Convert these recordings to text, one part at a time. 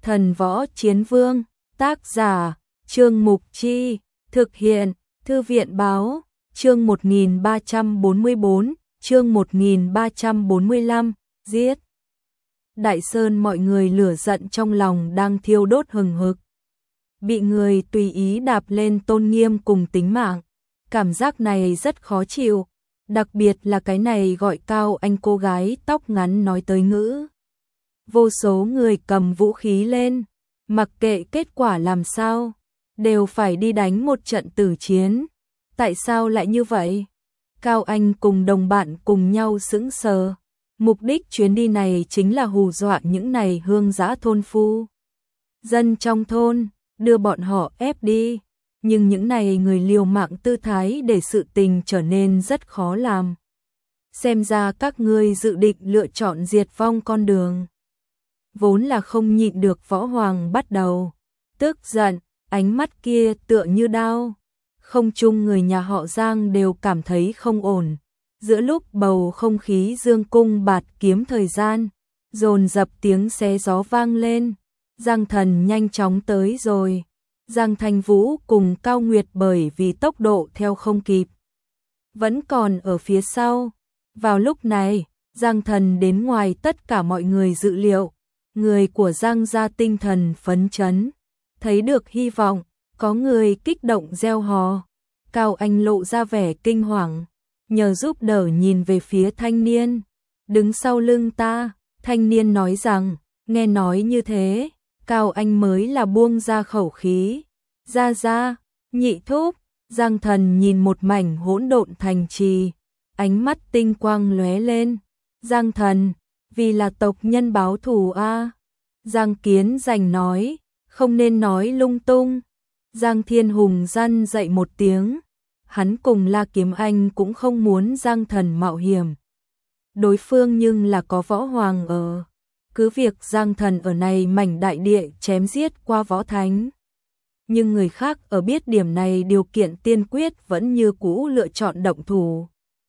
Thần Võ Chiến Vương, tác giả, Trương Mục Chi, thực hiện, Thư viện Báo, chương 1344, chương 1345, giết. Đại Sơn mọi người lửa giận trong lòng đang thiêu đốt hừng hực. Bị người tùy ý đạp lên tôn nghiêm cùng tính mạng. Cảm giác này rất khó chịu, đặc biệt là cái này gọi Cao Anh cô gái tóc ngắn nói tới ngữ. Vô số người cầm vũ khí lên, mặc kệ kết quả làm sao, đều phải đi đánh một trận tử chiến. Tại sao lại như vậy? Cao Anh cùng đồng bạn cùng nhau sững sờ. Mục đích chuyến đi này chính là hù dọa những này hương dã thôn phu. Dân trong thôn, đưa bọn họ ép đi. Nhưng những này người liều mạng tư thái để sự tình trở nên rất khó làm. Xem ra các ngươi dự định lựa chọn diệt vong con đường. Vốn là không nhịn được Võ Hoàng bắt đầu tức giận, ánh mắt kia tựa như đao. Không chung người nhà họ Giang đều cảm thấy không ổn. Giữa lúc bầu không khí dương cung bạt kiếm thời gian, dồn dập tiếng xé gió vang lên. Giang Thần nhanh chóng tới rồi. Giang Thanh Vũ cùng Cao Nguyệt bởi vì tốc độ theo không kịp, vẫn còn ở phía sau. Vào lúc này, Giang Thần đến ngoài tất cả mọi người dự liệu. Người của Giang gia tinh thần phấn chấn, thấy được hy vọng, có người kích động reo hò. Cao Anh lộ ra vẻ kinh hoàng, nhờ giúp đỡ nhìn về phía thanh niên đứng sau lưng ta. Thanh niên nói rằng, nghe nói như thế, Cao Anh mới là buông ra khẩu khí. Ra, nhị thúc. Giang Thần nhìn một mảnh hỗn độn thành trì, ánh mắt tinh quang lóe lên. Giang Thần, vì là tộc nhân báo thù a. Giang Kiến Dành nói, không nên nói lung tung. Giang Thiên Hùng răn dậy một tiếng, hắn cùng La Kiếm Anh cũng không muốn Giang Thần mạo hiểm. Đối phương nhưng là có Võ Hoàng ở, cứ việc Giang Thần ở này mảnh đại địa chém giết qua võ thánh. Nhưng người khác ở biết điểm này điều kiện tiên quyết vẫn như cũ lựa chọn động thủ.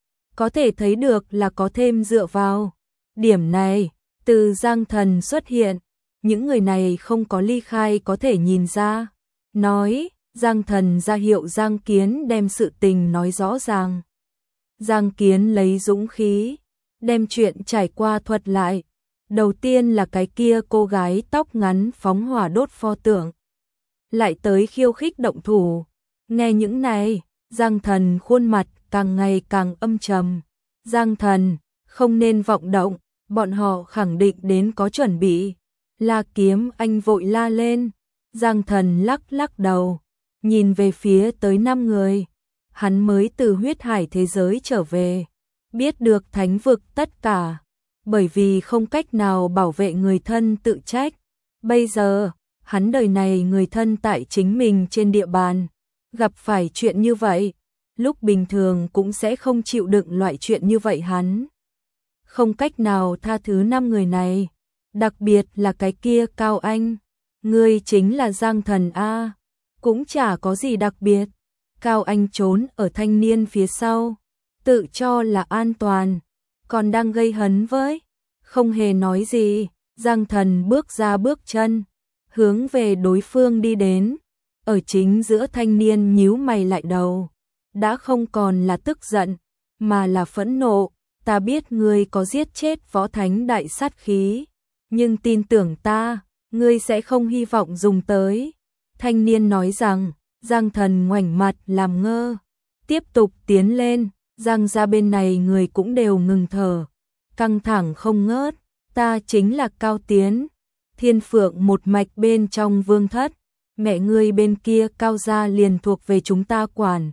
Có thể thấy được là có thêm dựa vào điểm này, từ Giang Thần xuất hiện, những người này không có ly khai có thể nhìn ra. Nói, Giang Thần ra hiệu Giang Kiến đem sự tình nói rõ ràng. Giang Kiến lấy dũng khí, đem chuyện trải qua thuật lại. Đầu tiên là cái kia cô gái tóc ngắn phóng hỏa đốt pho tượng, lại tới khiêu khích động thủ. Nghe những này, Giang Thần khuôn mặt càng ngày càng âm trầm. Giang Thần, không nên vọng động, bọn họ khẳng định đến có chuẩn bị. La Kiếm Anh vội la lên. Giang Thần lắc đầu, nhìn về phía tới 5 người. Hắn mới từ huyết hải thế giới trở về, biết được thánh vực tất cả, bởi vì không cách nào bảo vệ người thân tự trách. Bây giờ, hắn đời này người thân tại chính mình trên địa bàn, gặp phải chuyện như vậy, lúc bình thường cũng sẽ không chịu đựng loại chuyện như vậy. Hắn không cách nào tha thứ 5 người này, đặc biệt là cái kia Cao Anh. Ngươi chính là Giang Thần a? Cũng chả có gì đặc biệt. Cao Anh trốn ở thanh niên phía sau, tự cho là an toàn, còn đang gây hấn với, không hề nói gì. Giang Thần bước ra bước chân, hướng về đối phương đi đến. Ở chính giữa thanh niên nhíu mày lại đầu, đã không còn là tức giận, mà là phẫn nộ. Ta biết ngươi có giết chết võ thánh đại sát khí, nhưng tin tưởng ta, ngươi sẽ không hy vọng dùng tới. Thanh niên nói rằng. Giang Thần ngoảnh mặt làm ngơ, tiếp tục tiến lên. Giang gia bên này người cũng đều ngừng thở, căng thẳng không ngớt. Ta chính là Cao Tiến, Thiên Phượng một mạch bên trong vương thất, mẹ ngươi bên kia Cao gia liền thuộc về chúng ta quản.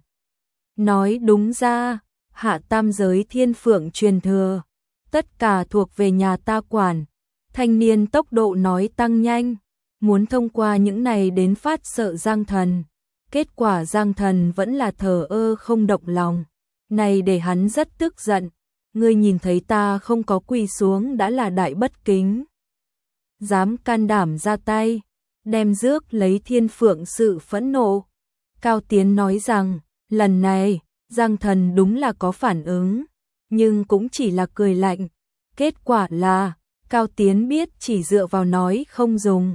Nói đúng ra, hạ tam giới Thiên Phượng truyền thừa, tất cả thuộc về nhà ta quản. Thanh niên tốc độ nói tăng nhanh, muốn thông qua những này đến phát sợ Giang Thần. Kết quả Giang Thần vẫn là thờ ơ không động lòng, này để hắn rất tức giận. Ngươi nhìn thấy ta không có quỳ xuống đã là đại bất kính, dám can đảm ra tay, đem rước lấy Thiên Phượng sự phẫn nộ. Cao Tiến nói rằng, lần này, Giang Thần đúng là có phản ứng, nhưng cũng chỉ là cười lạnh. Kết quả là, Cao Tiến biết chỉ dựa vào nói không dùng,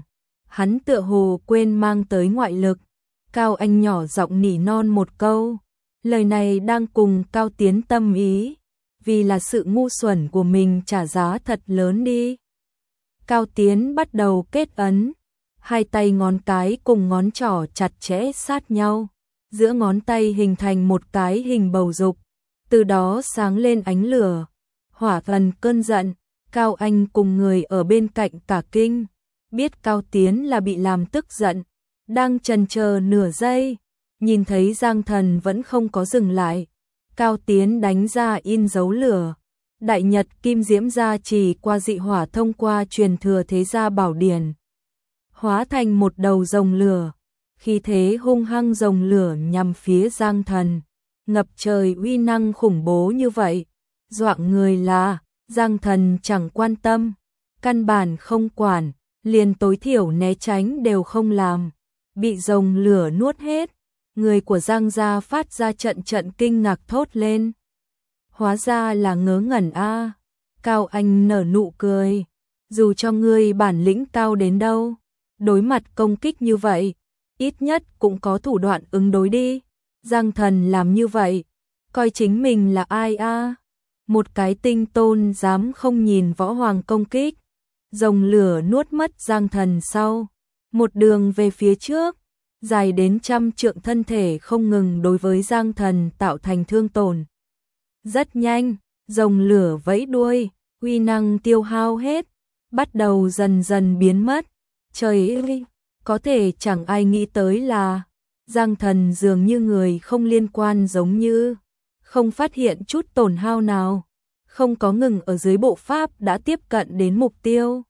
hắn tựa hồ quên mang tới ngoại lực. Cao Anh nhỏ giọng nỉ non một câu, lời này đang cùng Cao Tiến tâm ý, vì là sự ngu xuẩn của mình trả giá thật lớn đi. Cao Tiến bắt đầu kết ấn, hai tay ngón cái cùng ngón trỏ chặt chẽ sát nhau, giữa ngón tay hình thành một cái hình bầu dục, từ đó sáng lên ánh lửa, hỏa thần cơn giận. Cao Anh cùng người ở bên cạnh cả kinh, biết Cao Tiến là bị làm tức giận, đang chần chờ nửa giây, nhìn thấy Giang Thần vẫn không có dừng lại. Cao Tiến đánh ra in dấu lửa, đại nhật kim diễm gia trì qua dị hỏa thông qua truyền thừa thế gia bảo điển, hóa thành một đầu rồng lửa, khi thế hung hăng rồng lửa nhằm phía Giang Thần, ngập trời uy năng khủng bố như vậy, dọa người là Giang Thần chẳng quan tâm, căn bản không quản, liền tối thiểu né tránh đều không làm, bị rồng lửa nuốt hết. Người của Giang gia phát ra trận trận kinh ngạc thốt lên. Hóa ra là ngớ ngẩn a. Cao Anh nở nụ cười, dù cho ngươi bản lĩnh cao đến đâu, đối mặt công kích như vậy, ít nhất cũng có thủ đoạn ứng đối đi. Giang Thần làm như vậy, coi chính mình là ai a? Một cái tinh tôn dám không nhìn võ hoàng công kích. Rồng lửa nuốt mất Giang Thần sau, một đường về phía trước, dài đến 100 trượng thân thể không ngừng đối với Giang Thần tạo thành thương tổn. Rất nhanh, rồng lửa vẫy đuôi, uy năng tiêu hao hết, bắt đầu dần dần biến mất. Trời ơi, có thể chẳng ai nghĩ tới là Giang Thần dường như người không liên quan, giống như không phát hiện chút tổn hao nào, không có ngừng ở dưới bộ pháp đã tiếp cận đến mục tiêu.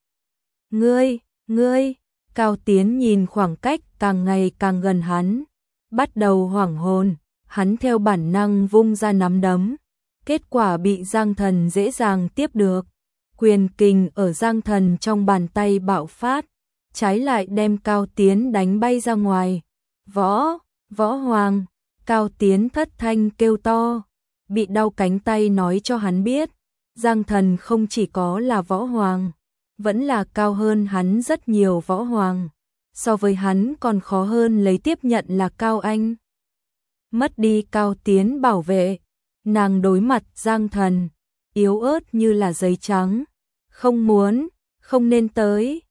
Ngươi, Cao Tiến nhìn khoảng cách càng ngày càng gần hắn, bắt đầu hoảng hồn, hắn theo bản năng vung ra nắm đấm, kết quả bị Giang Thần dễ dàng tiếp được. Quyền kình ở Giang Thần trong bàn tay bạo phát, trái lại đem Cao Tiến đánh bay ra ngoài. Võ Hoàng, Cao Tiến thất thanh kêu to, bị đau cánh tay nói cho hắn biết, Giang Thần không chỉ có là võ hoàng, vẫn là cao hơn hắn rất nhiều võ hoàng. So với hắn còn khó hơn lấy tiếp nhận là Cao Anh. Mất đi Cao Tiến bảo vệ, nàng đối mặt Giang Thần, yếu ớt như là giấy trắng. Không nên tới,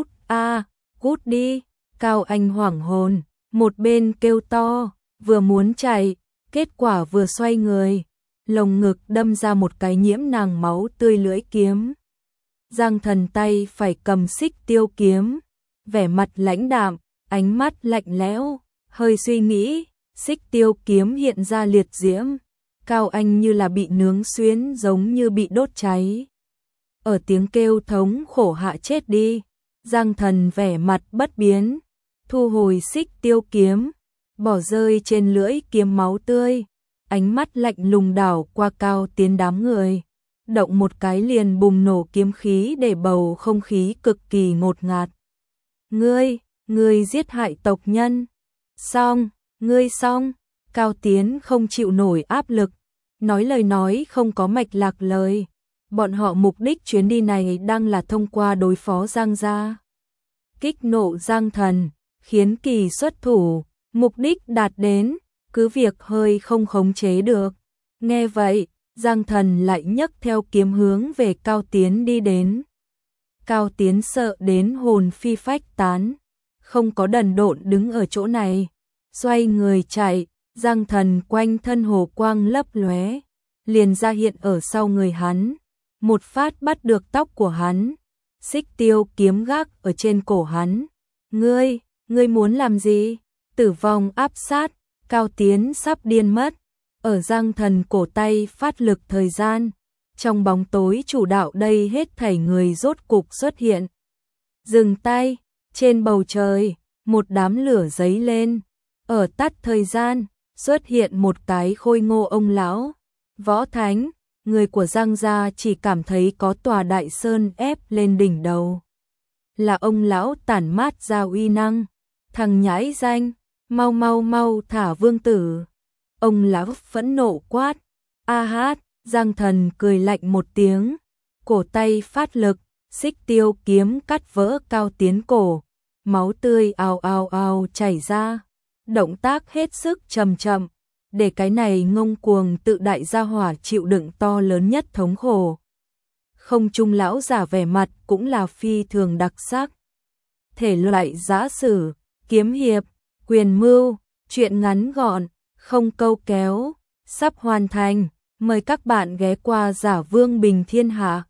cút đi. Cao Anh hoảng hồn, một bên kêu to, vừa muốn chạy, kết quả vừa xoay người, lồng ngực đâm ra một cái nhiễm nàng máu tươi lưỡi kiếm. Giang Thần tay phải cầm xích tiêu kiếm, vẻ mặt lãnh đạm, ánh mắt lạnh lẽo, hơi suy nghĩ, xích tiêu kiếm hiện ra liệt diễm. Cao Anh như là bị nướng xuyến, giống như bị đốt cháy. Ở tiếng kêu thống khổ hạ chết đi, Giang Thần vẻ mặt bất biến, thu hồi xích tiêu kiếm, bỏ rơi trên lưỡi kiếm máu tươi, ánh mắt lạnh lùng đảo qua Cao Tiến đám người, động một cái liền bùng nổ kiếm khí để bầu không khí cực kỳ ngột ngạt. Ngươi giết hại tộc nhân. Ngươi xong. Cao Tiến không chịu nổi áp lực, nói lời nói không có mạch lạc lời. Bọn họ mục đích chuyến đi này đang là thông qua đối phó Giang gia, kích nộ Giang Thần, khiến kỳ xuất thủ, mục đích đạt đến, cứ việc hơi không khống chế được. Nghe vậy, Giang Thần lại nhấc theo kiếm hướng về Cao Tiến đi đến. Cao Tiến sợ đến hồn phi phách tán, không có đần độn đứng ở chỗ này, xoay người chạy. Giang Thần quanh thân hồ quang lấp lóe, liền ra hiện ở sau người hắn, một phát bắt được tóc của hắn, xích tiêu kiếm gác ở trên cổ hắn. Ngươi muốn làm gì? Tử vong áp sát, Cao Tiến sắp điên mất. Ở Giang Thần cổ tay phát lực thời gian, trong bóng tối chủ đạo đây hết thảy người rốt cục xuất hiện. Dừng tay, trên bầu trời, một đám lửa giấy lên, ở tắt thời gian, xuất hiện một cái khôi ngô ông lão, võ thánh. Người của Giang gia chỉ cảm thấy có tòa đại sơn ép lên đỉnh đầu. Là ông lão tản mát ra uy năng. Thằng nhãi danh, mau thả vương tử. Ông lão phẫn nộ quát. A hát, Giang Thần cười lạnh một tiếng, cổ tay phát lực, xích tiêu kiếm cắt vỡ Cao Tiến cổ, máu tươi ào ào ào chảy ra. Động tác hết sức chậm chậm, để cái này ngông cuồng tự đại gia hỏa chịu đựng to lớn nhất thống khổ. Không trung lão giả vẻ mặt cũng là phi thường đặc sắc. Thể loại giã sử, kiếm hiệp, quyền mưu, truyện ngắn gọn, không câu kéo, sắp hoàn thành. Mời các bạn ghé qua Giả Vương Bình Thiên Hạ.